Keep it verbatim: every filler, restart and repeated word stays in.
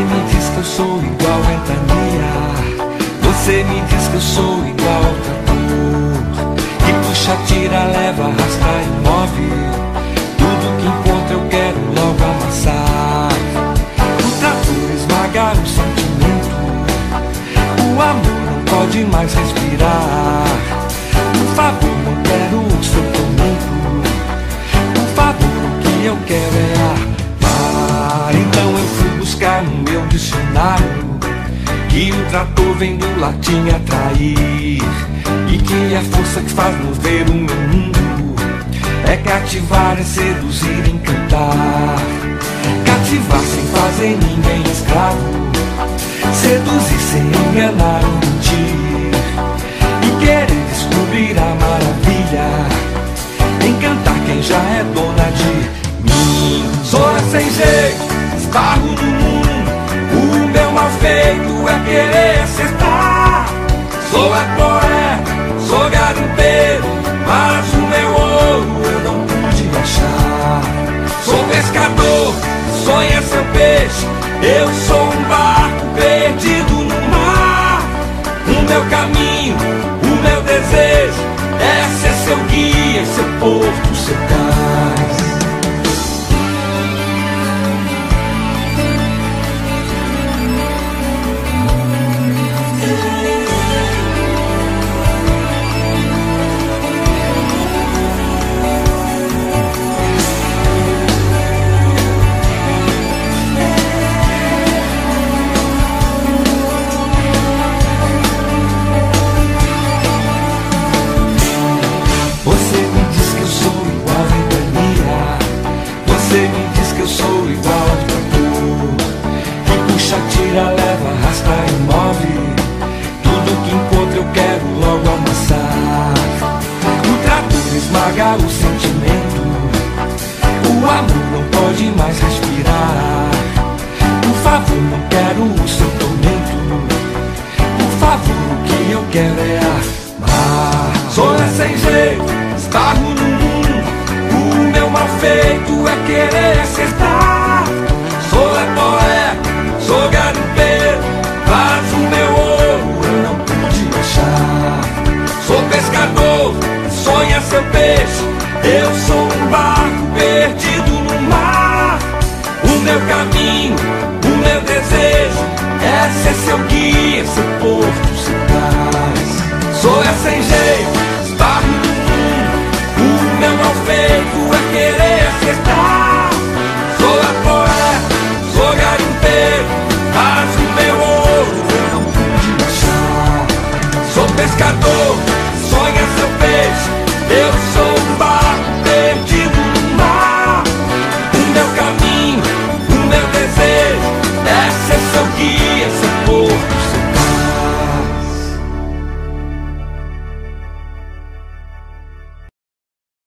me diz que eu sou igual ventania, você me diz que eu sou igual trator, que puxa, tira, leva, arrasta e move, tudo que encontra eu quero logo amassar. O trator esmaga o sentimento, o amor não pode mais respirar. Por favor, não quero o seu tormento, por favor, o que eu quero é amar. Então eu fui buscar no meu dicionário que o trator vem do latim atrair, e que a força que faz mover o meu mundo é cativar, é seduzir, encantar. Cativar sem fazer ninguém escravo, seduzir sem enganar ou mentir, e querer descobrir a maravilha, encantar quem já é dona de mim. Sou sem jeito, esbarro no mundo, o meu mal feito é querer acertar. Sou é poeta, sou garimpeiro, mas o meu ouro eu não pude achar. Sou pescador, sonha seu peixe, eu sou um barco perdido no mar. O meu caminho, o meu desejo, esse é seu guia, seu porto, seu cais. Leva, arrasta e move, tudo que encontra eu quero logo amassar. O trator esmaga o sentimento, o amor não pode mais respirar. Por favor, não quero o seu tormento, por favor, o que eu quero é amar. Sou é sem jeito, esbarro no mundo, o meu mal feito é querer acertar. Sou é poeta, sou garimpeiro, mas o meu ouro eu não pude achar. Sou pescador, sonha seu peixe, eu sou um barco perdido no mar. O meu caminho, o meu desejo, esse é seu guia, seu porto, seu cais. Sou é sem jeito,